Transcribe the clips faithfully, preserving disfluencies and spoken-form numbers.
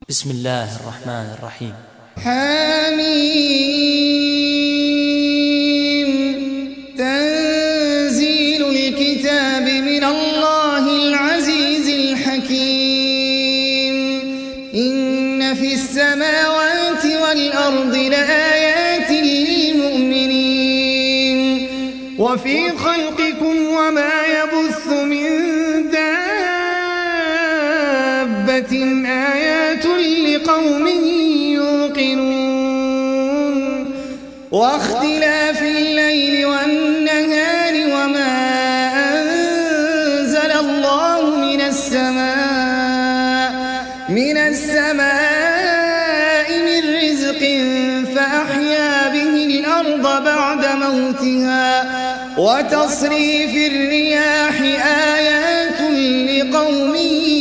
بسم الله الرحمن الرحيم. حميم تنزيل الكتاب من الله العزيز الحكيم. إن في السماوات والأرض لآيات للمؤمنين وفي خلقكم وما يبث من دابة آيات لقوم يوقنون واختلاف الليل والنهار وما أنزل الله من السماء من السماء من رزق فأحيا به الأرض بعد موتها وتصريف الرياح آيات لقوم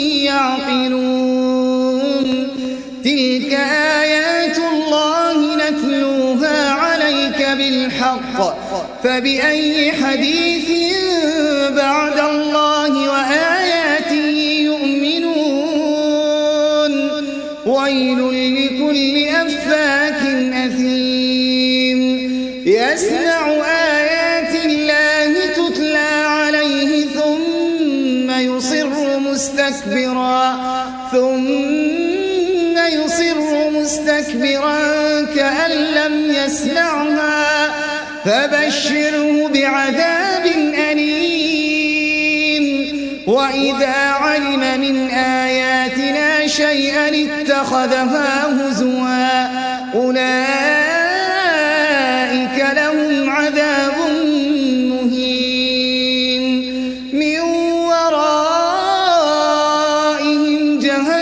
يعقلون. تلك آيات الله نتلوها عليك بالحق فبأي حديث بعد الله وآياته يؤمنون. ويل لكل أفاك أثيم يسمع آيات الله تتلى عليه ثم يصر مستكبرا ثم يصر مستكبرا كأن لم يسمعها فبشره بعذاب أليم. وإذا علم من آياتنا شيئا اتخذها هزوا أولئك لهم عذاب مهين من ورائهم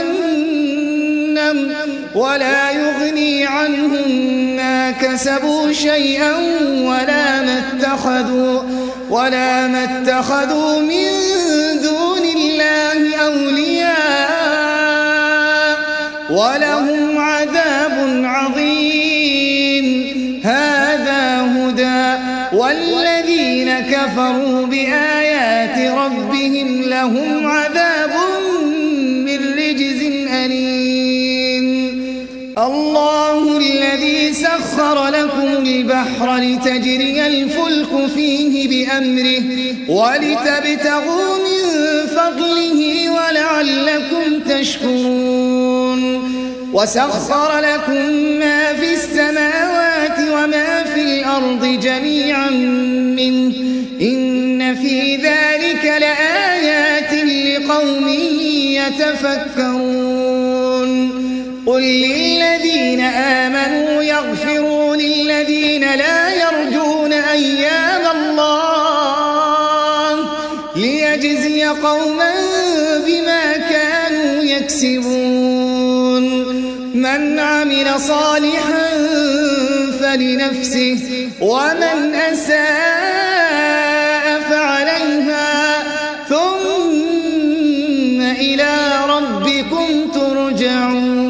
جهنم ولا يغني عنهم ما كسبوا شيئا ولا ما اتخذوا ولا ما اتخذوا من دون الله أولياء ولهم عذاب عظيم. هذا هدى والذين كفروا بآيات ربهم لهم عذاب من رجز أليم. الله الذي سخر لكم البحر لتجري الفلك فيه بأمره ولتبتغوا من فضله ولعلكم تشكرون. وسخر لكم ما في السماوات وما في الأرض جميعا منه إن في ذلك لآيات لقوم يتفكرون. قل للذين آمنوا يغفروا للذين لا يرجون أيام الله ليجزي قوما بما كانوا يكسبون. من عمل صالحا فلنفسه ومن أساء فعليها ثم إلى ربكم ترجعون.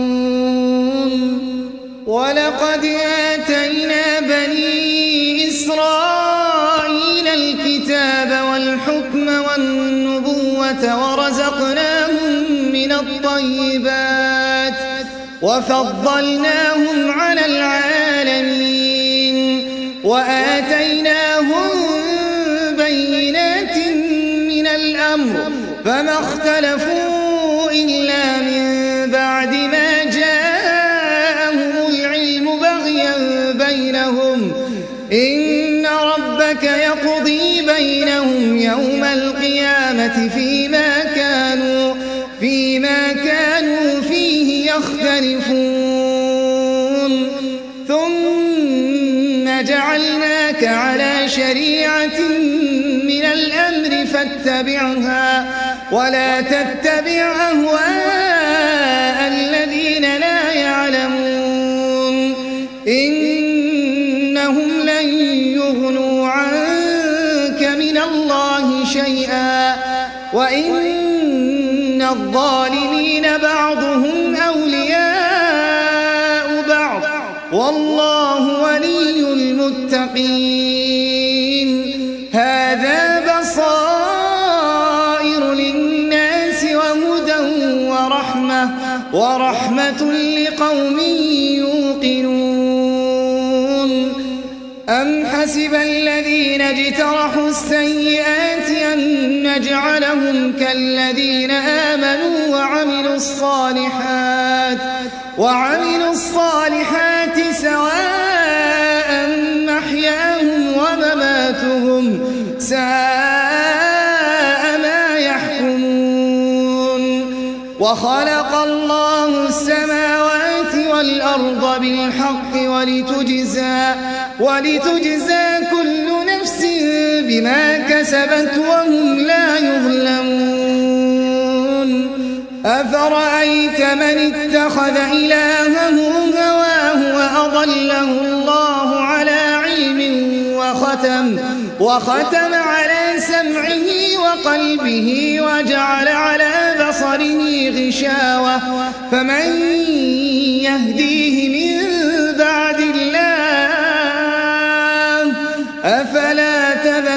ولقد آتينا بني إسرائيل الكتاب والحكم والنبوة ورزقناهم من الطيبات وفضلناهم على العالمين وآتيناهم بينات من الأمر فما اختلفوا إلا من بعد ما جاءهم العلم بغيا بينهم إن ربك يقضي بينهم يوم القيامة فيما كانوا فيما كانوا فيه يختلفون. ثم جعلناك على شريعة من الأمر فاتبعها ولا تتبع أهواء الذين لا يعلمون إنهم لن يغنوا عنك من الله شيئا وإن الظالمين بعضهم أولياء بعض والله ولي المتقين. هذا بصائر للناس وهدى ورحمة ورحمة ورحمة لقوم يوقنون أم حسب الذين اجترحوا السيئات أن نجعلهم كالذين آمنوا وعملوا الصالحات وعملوا الصالحات سواء محياهم ومماتهم ساء ما يحكمون وخلق الله السماوات والأرض بالحق ولتجزى ولتجزى كل نفس بما كسبت وهم لا يظلمون أفرأيت من اتخذ إلهه هواه وأضله الله على علم وختم, وختم على سمعه وقلبه وجعل على بصره غشاوة فمن يهديه من بعد الله أفلا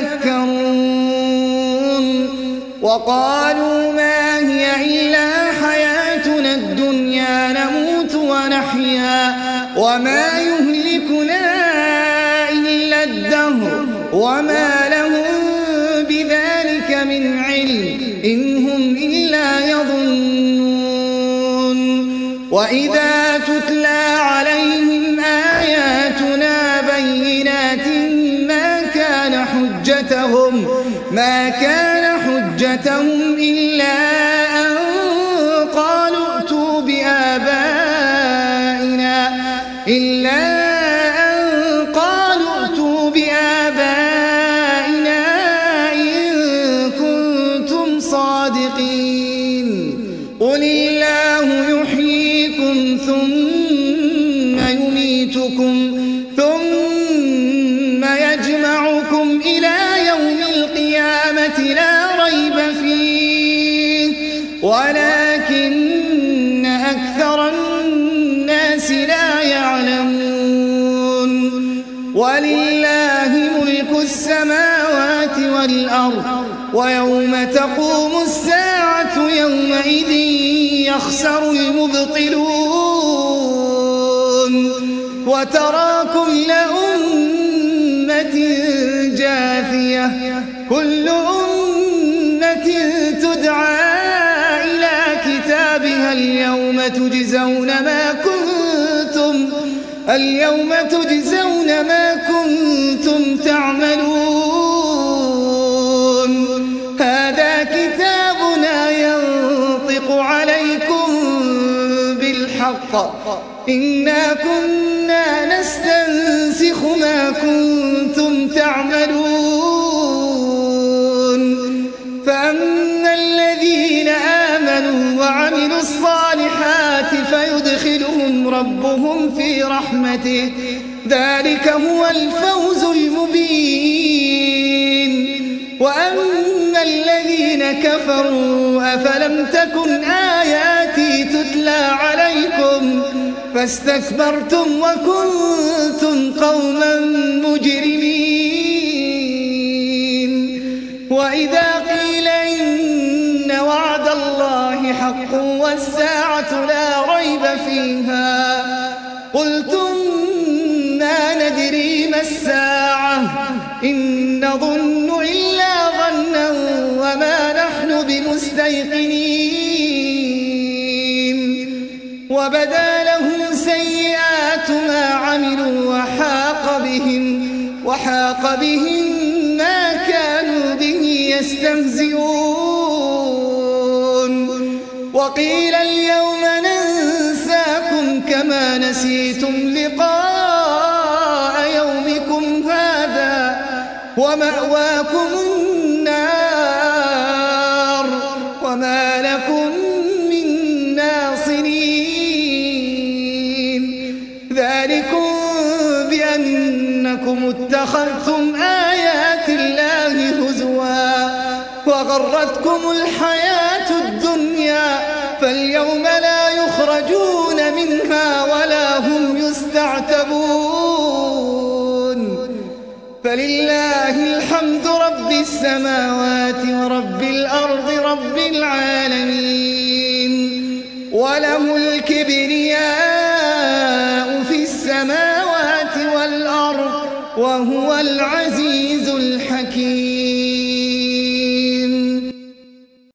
تذكرون وقالوا ما هي إلا حياتنا الدنيا نموت ونحيا وما يهلكنا إلا الدهر وما لهم بذلك من علم إن هم إلا يظنون وإذا تتلى عليهم آياتنا بينات ما كان حجتهم ما كان حجتهم إلا أن قالوا ائتوا بآبائنا إلا أن قالوا ائتوا بآبائنا إن كنتم صادقين قل الله يحييكم ثم يميتكم ثم يجمعكم إلى يوم القيامة لا ريب فيه ولكن أكثر الناس لا يعلمون ولله ملك السماوات والأرض ويوم تقوم الساعة يومئذ يخسر المبطلون وترى كل أمة جاثية كل أمة تدعى إلى كتابها اليوم تجزون ما كنتم اليوم تجزون ما كنتم تعملون هذا كتابنا ينطق عليكم بالحق إنا كنا نستنسخ ما كنتم تعملون فأما الذين آمنوا وعملوا الصالحات فيدخلهم ربهم في رحمته ذلك هو الفوز المبين وأما الذين كفروا أفلم تكن آياتي تتلى عليكم فاستكبرتم وكنتم قوما مجرمين وإذا قيل إن وعد الله حق والساعة لا ريب فيها قلتم ما ندري ما الساعة إن نظن إلا ظنا وما نحن بمستيقنين وبدا لهم سيئات ما عملوا وحاق بهم وحاق بهم ما كانوا به يستهزئون وقيل اليوم ننساكم كما نسيتم لقاء يومكم هذا ومأواكم النار وما لكم من ناصرين ذلكم بأنكم اتخذتم آيات الله هزوا وغرتكم الحياة الدنيا فاليوم لا يخرجون منها ولا هم يستعتبون فلله الحمد رب السماوات ورب الأرض رب العالمين وله الكبرياء وهو العزيز الحكيم.